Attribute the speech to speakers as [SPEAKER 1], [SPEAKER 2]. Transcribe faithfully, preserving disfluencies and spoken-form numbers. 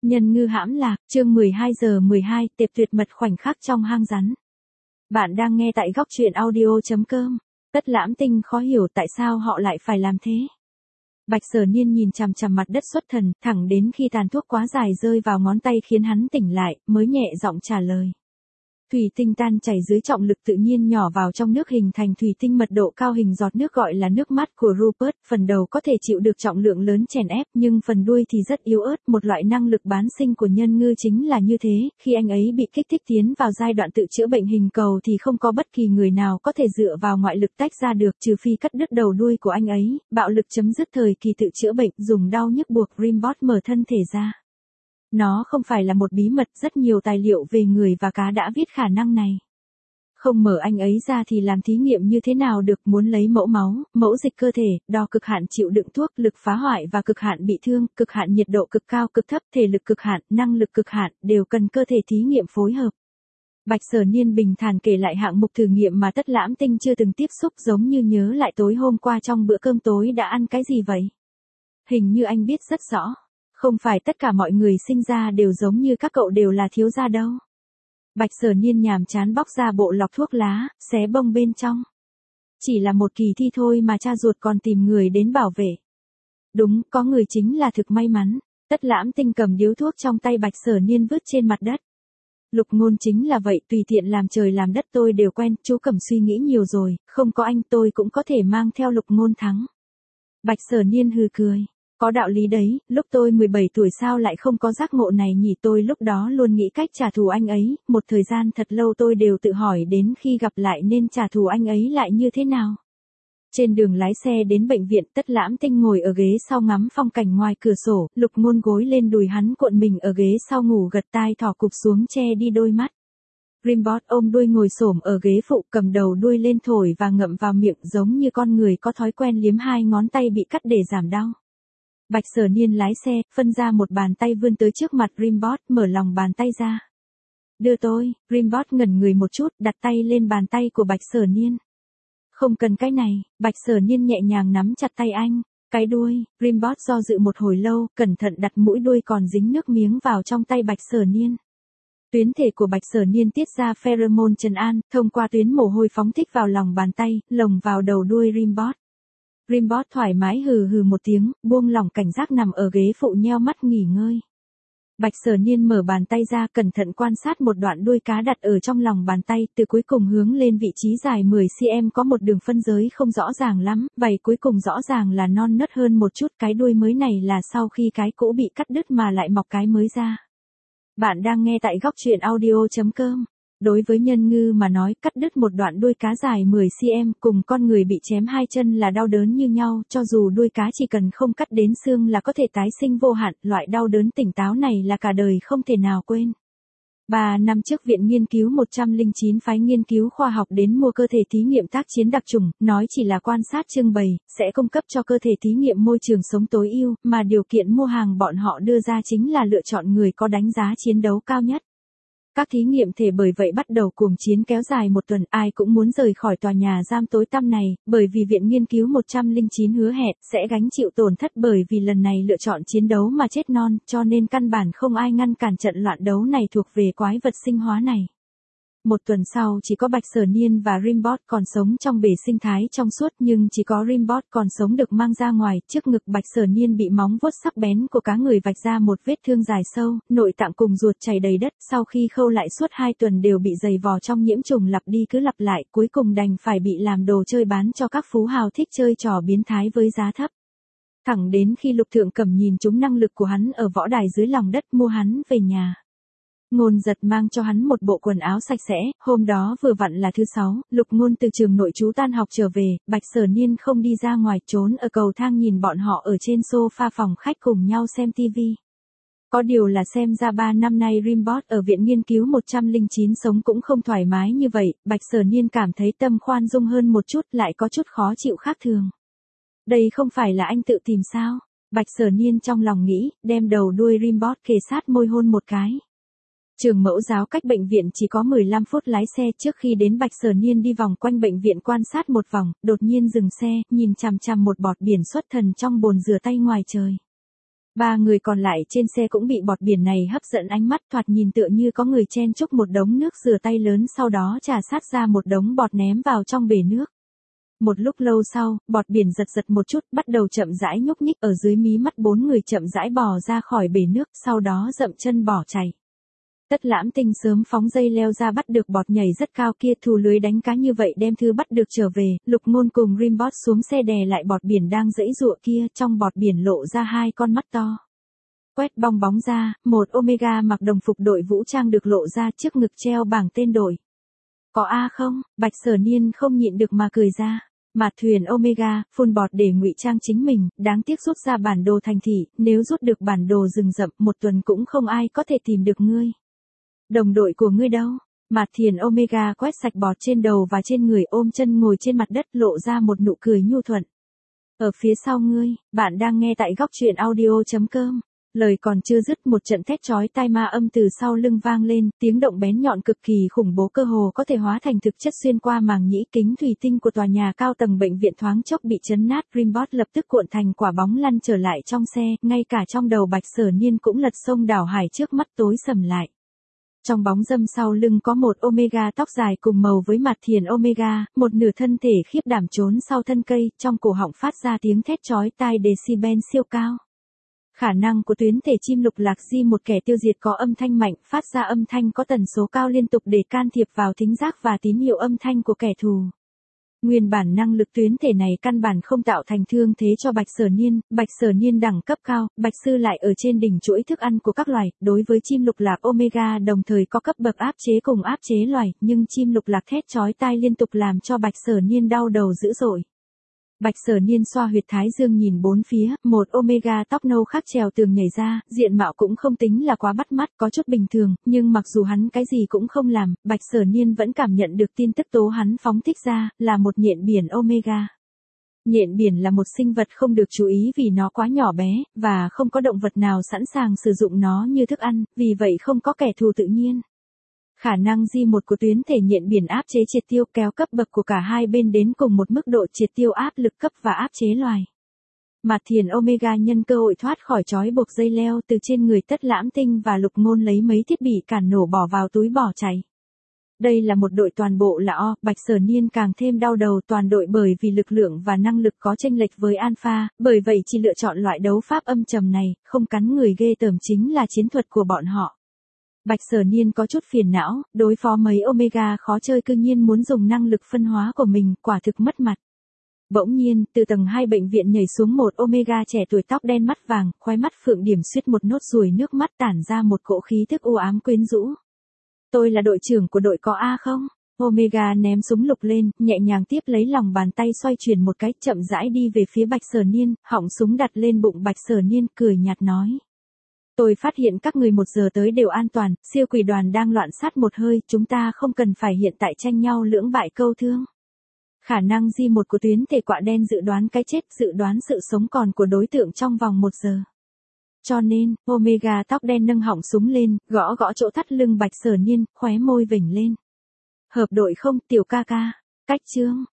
[SPEAKER 1] Nhân ngư hãm lạc, chương mười hai giờ mười hai, tiệp tuyệt mật khoảnh khắc trong hang rắn. Bạn đang nghe tại góc truyện audio.com. Tất Lãm Tinh khó hiểu tại sao họ lại phải làm thế. Bạch Sở Niên nhìn chằm chằm mặt đất xuất thần, thẳng đến khi tàn thuốc quá dài rơi vào ngón tay khiến hắn tỉnh lại, mới nhẹ giọng trả lời. Thủy tinh tan chảy dưới trọng lực tự nhiên nhỏ vào trong nước hình thành thủy tinh mật độ cao hình giọt nước gọi là nước mắt của Rupert, phần đầu có thể chịu được trọng lượng lớn chèn ép nhưng phần đuôi thì rất yếu ớt, một loại năng lực bán sinh của nhân ngư chính là như thế, khi anh ấy bị kích thích tiến vào giai đoạn tự chữa bệnh hình cầu thì không có bất kỳ người nào có thể dựa vào ngoại lực tách ra được trừ phi cắt đứt đầu đuôi của anh ấy, bạo lực chấm dứt thời kỳ tự chữa bệnh, dùng đau nhức buộc Rimbot mở thân thể ra. Nó không phải là một bí mật, rất nhiều tài liệu về người và cá đã viết khả năng này. Không mở anh ấy ra thì làm thí nghiệm như thế nào được, muốn lấy mẫu máu, mẫu dịch cơ thể, đo cực hạn chịu đựng thuốc, lực phá hoại và cực hạn bị thương, cực hạn nhiệt độ cực cao cực thấp, thể lực cực hạn, năng lực cực hạn, đều cần cơ thể thí nghiệm phối hợp. Bạch Sở Niên bình thản kể lại hạng mục thử nghiệm mà Tất Lãm Tinh chưa từng tiếp xúc, giống như nhớ lại tối hôm qua trong bữa cơm tối đã ăn cái gì vậy. Hình như anh biết rất rõ. Không phải tất cả mọi người sinh ra đều giống như các cậu đều là thiếu gia đâu. Bạch Sở Niên nhàm chán bóc ra bộ lọc thuốc lá, xé bông bên trong. Chỉ là một kỳ thi thôi mà cha ruột còn tìm người đến bảo vệ. Đúng, có người chính là thực may mắn. Tất Lãm Tinh cầm điếu thuốc trong tay Bạch Sở Niên vứt trên mặt đất. Lục Ngôn chính là vậy, tùy tiện làm trời làm đất tôi đều quen, chú Cẩm suy nghĩ nhiều rồi, không có anh tôi cũng có thể mang theo Lục Ngôn thắng. Bạch Sở Niên hừ cười. Có đạo lý đấy, lúc tôi mười bảy tuổi sao lại không có giác ngộ này nhỉ, tôi lúc đó luôn nghĩ cách trả thù anh ấy, một thời gian thật lâu tôi đều tự hỏi đến khi gặp lại nên trả thù anh ấy lại như thế nào. Trên đường lái xe đến bệnh viện, Tất Lãm Tinh ngồi ở ghế sau ngắm phong cảnh ngoài cửa sổ, Lục Ngôn gối lên đùi hắn cuộn mình ở ghế sau ngủ gật tai thỏ cụp xuống che đi đôi mắt. Rimbot ôm đuôi ngồi xổm ở ghế phụ, cầm đầu đuôi lên thổi và ngậm vào miệng giống như con người có thói quen liếm hai ngón tay bị cắt để giảm đau. Bạch Sở Niên lái xe, phân ra một bàn tay vươn tới trước mặt Rimbot, mở lòng bàn tay ra. Đưa tôi, Rimbot ngẩn người một chút, đặt tay lên bàn tay của Bạch Sở Niên. Không cần cái này, Bạch Sở Niên nhẹ nhàng nắm chặt tay anh. Cái đuôi, Rimbot do dự một hồi lâu, cẩn thận đặt mũi đuôi còn dính nước miếng vào trong tay Bạch Sở Niên. Tuyến thể của Bạch Sở Niên tiết ra pheromone trấn an, thông qua tuyến mồ hôi phóng thích vào lòng bàn tay, lồng vào đầu đuôi Rimbot. Rimbot thoải mái hừ hừ một tiếng, buông lỏng cảnh giác nằm ở ghế phụ nheo mắt nghỉ ngơi. Bạch Sở Niên mở bàn tay ra cẩn thận quan sát một đoạn đuôi cá đặt ở trong lòng bàn tay, từ cuối cùng hướng lên vị trí dài mười xăng-ti-mét có một đường phân giới không rõ ràng lắm, vảy cuối cùng rõ ràng là non nớt hơn một chút, cái đuôi mới này là sau khi cái cũ bị cắt đứt mà lại mọc cái mới ra. Bạn đang nghe tại góc truyện audio.com. Đối với nhân ngư mà nói, cắt đứt một đoạn đuôi cá dài mười xăng-ti-mét cùng con người bị chém hai chân là đau đớn như nhau, cho dù đuôi cá chỉ cần không cắt đến xương là có thể tái sinh vô hạn, loại đau đớn tỉnh táo này là cả đời không thể nào quên. Ba năm trước Viện Nghiên cứu một trăm lẻ chín phái nghiên cứu khoa học đến mua cơ thể thí nghiệm tác chiến đặc chủng, nói chỉ là quan sát trưng bày, sẽ cung cấp cho cơ thể thí nghiệm môi trường sống tối ưu, mà điều kiện mua hàng bọn họ đưa ra chính là lựa chọn người có đánh giá chiến đấu cao nhất. Các thí nghiệm thể bởi vậy bắt đầu cuồng chiến kéo dài một tuần, ai cũng muốn rời khỏi tòa nhà giam tối tăm này, bởi vì Viện Nghiên cứu một trăm lẻ chín hứa hẹn sẽ gánh chịu tổn thất bởi vì lần này lựa chọn chiến đấu mà chết non, cho nên căn bản không ai ngăn cản trận loạn đấu này thuộc về quái vật sinh hóa này. Một tuần sau chỉ có Bạch Sở Niên và Rimbot còn sống trong bể sinh thái trong suốt, nhưng chỉ có Rimbot còn sống được mang ra ngoài, trước ngực Bạch Sở Niên bị móng vuốt sắc bén của cá người vạch ra một vết thương dài sâu, nội tạng cùng ruột chảy đầy đất, sau khi khâu lại suốt hai tuần đều bị dày vò trong nhiễm trùng lặp đi cứ lặp lại, cuối cùng đành phải bị làm đồ chơi bán cho các phú hào thích chơi trò biến thái với giá thấp. Thẳng đến khi Lục Thượng Cẩm nhìn trúng năng lực của hắn ở võ đài dưới lòng đất mua hắn về nhà. Ngôn Giật mang cho hắn một bộ quần áo sạch sẽ, hôm đó vừa vặn là thứ sáu, Lục Ngôn từ trường nội trú tan học trở về, Bạch Sở Niên không đi ra ngoài, trốn ở cầu thang nhìn bọn họ ở trên sofa phòng khách cùng nhau xem tivi. Có điều là xem ra ba năm nay Rimbot ở Viện Nghiên cứu một trăm lẻ chín sống cũng không thoải mái như vậy, Bạch Sở Niên cảm thấy tâm khoan dung hơn một chút, lại có chút khó chịu khác thường. Đây không phải là anh tự tìm sao? Bạch Sở Niên trong lòng nghĩ, đem đầu đuôi Rimbot kề sát môi hôn một cái. Trường Mẫu Giáo cách bệnh viện chỉ có mười lăm phút lái xe, trước khi đến Bạch Sở Niên đi vòng quanh bệnh viện quan sát một vòng, đột nhiên dừng xe, nhìn chằm chằm một bọt biển xuất thần trong bồn rửa tay ngoài trời. Ba người còn lại trên xe cũng bị bọt biển này hấp dẫn ánh mắt, thoạt nhìn tựa như có người chen chúc một đống nước rửa tay lớn sau đó trà sát ra một đống bọt ném vào trong bể nước. Một lúc lâu sau, bọt biển giật giật một chút, bắt đầu chậm rãi nhúc nhích ở dưới mí mắt bốn người chậm rãi bò ra khỏi bể nước, sau đó dậm chân bỏ chạy. Tất Lãm Tinh sớm phóng dây leo ra bắt được bọt nhảy rất cao kia, thù lưới đánh cá như vậy đem thư bắt được trở về. Lục Ngôn cùng Rimbot xuống xe đè lại bọt biển đang giãy giụa kia, trong bọt biển lộ ra hai con mắt to. Quét bong bóng ra, một Omega mặc đồng phục đội vũ trang được lộ ra, trước ngực treo bảng tên đội. Có A không? Bạch Sở Niên không nhịn được mà cười ra. Mạt thuyền Omega, phun bọt để ngụy trang chính mình, đáng tiếc rút ra bản đồ thành thị, nếu rút được bản đồ rừng rậm, một tuần cũng không ai có thể tìm được ngươi. Đồng đội của ngươi đâu? Mạt thiền Omega quét sạch bọt trên đầu và trên người, ôm chân ngồi trên mặt đất, lộ ra một nụ cười nhu thuận. Ở phía sau ngươi, bạn đang nghe tại góc truyện audio chấm com. Lời còn chưa dứt, một trận thét chói tai ma âm từ sau lưng vang lên, tiếng động bén nhọn cực kỳ khủng bố, cơ hồ có thể hóa thành thực chất xuyên qua màng nhĩ. Kính thủy tinh của tòa nhà cao tầng bệnh viện thoáng chốc bị chấn nát, Rimbot lập tức cuộn thành quả bóng lăn trở lại trong xe, ngay cả trong đầu Bạch Sở Niên cũng lật sông đảo hải, trước mắt tối sầm lại. Trong bóng râm sau lưng có một Omega tóc dài cùng màu với Mạt thiền Omega, một nửa thân thể khiếp đảm trốn sau thân cây, trong cổ họng phát ra tiếng thét chói tai decibel siêu cao. Khả năng của tuyến thể chim lục lạc di một kẻ tiêu diệt có âm thanh mạnh, phát ra âm thanh có tần số cao liên tục để can thiệp vào thính giác và tín hiệu âm thanh của kẻ thù. Nguyên bản năng lực tuyến thể này căn bản không tạo thành thương thế cho Bạch Sở Niên, Bạch Sở Niên đẳng cấp cao, Bạch Sư lại ở trên đỉnh chuỗi thức ăn của các loài, đối với chim lục lạc Omega đồng thời có cấp bậc áp chế cùng áp chế loài, nhưng chim lục lạc thét chói tai liên tục làm cho Bạch Sở Niên đau đầu dữ dội. Bạch Sở Niên xoa huyệt thái dương nhìn bốn phía, một Omega tóc nâu khác trèo tường nhảy ra, diện mạo cũng không tính là quá bắt mắt, có chút bình thường, nhưng mặc dù hắn cái gì cũng không làm, Bạch Sở Niên vẫn cảm nhận được tin tức tố hắn phóng thích ra, là một nhện biển Omega. Nhện biển là một sinh vật không được chú ý vì nó quá nhỏ bé, và không có động vật nào sẵn sàng sử dụng nó như thức ăn, vì vậy không có kẻ thù tự nhiên. Khả năng G một của tuyến thể nhện biển áp chế triệt tiêu, kéo cấp bậc của cả hai bên đến cùng một mức độ triệt tiêu áp lực cấp và áp chế loài. Mạt thiền Omega nhân cơ hội thoát khỏi trói buộc dây leo từ trên người Tất Lãm Tinh và Lục Ngôn, lấy mấy thiết bị cản nổ bỏ vào túi bỏ chạy. Đây là một đội toàn bộ là O, Bạch Sở Niên càng thêm đau đầu, toàn đội bởi vì lực lượng và năng lực có chênh lệch với Alpha, bởi vậy chỉ lựa chọn loại đấu pháp âm trầm này, không cắn người ghê tởm chính là chiến thuật của bọn họ. Bạch Sở Niên có chút phiền não, đối phó mấy Omega khó chơi cư nhiên muốn dùng năng lực phân hóa của mình, quả thực mất mặt. Bỗng nhiên, từ tầng hai bệnh viện nhảy xuống một Omega trẻ tuổi tóc đen mắt vàng, khóe mắt phượng điểm suýt một nốt ruồi nước mắt, tản ra một cỗ khí thức u ám quyến rũ. Tôi là đội trưởng của đội có A không? Omega ném súng lục lên, nhẹ nhàng tiếp lấy lòng bàn tay xoay chuyển một cái, chậm rãi đi về phía Bạch Sở Niên, họng súng đặt lên bụng Bạch Sở Niên, cười nhạt nói. Tôi phát hiện các người một giờ tới đều an toàn, siêu quỷ đoàn đang loạn sát một hơi, chúng ta không cần phải hiện tại tranh nhau lưỡng bại câu thương. Khả năng G một của tuyến thể quạ đen dự đoán cái chết, dự đoán sự sống còn của đối tượng trong vòng một giờ. Cho nên, Omega tóc đen nâng họng súng lên, gõ gõ chỗ thắt lưng Bạch Sở Niên, khóe môi vểnh lên. Hợp đội không, tiểu ca ca? Cách chương.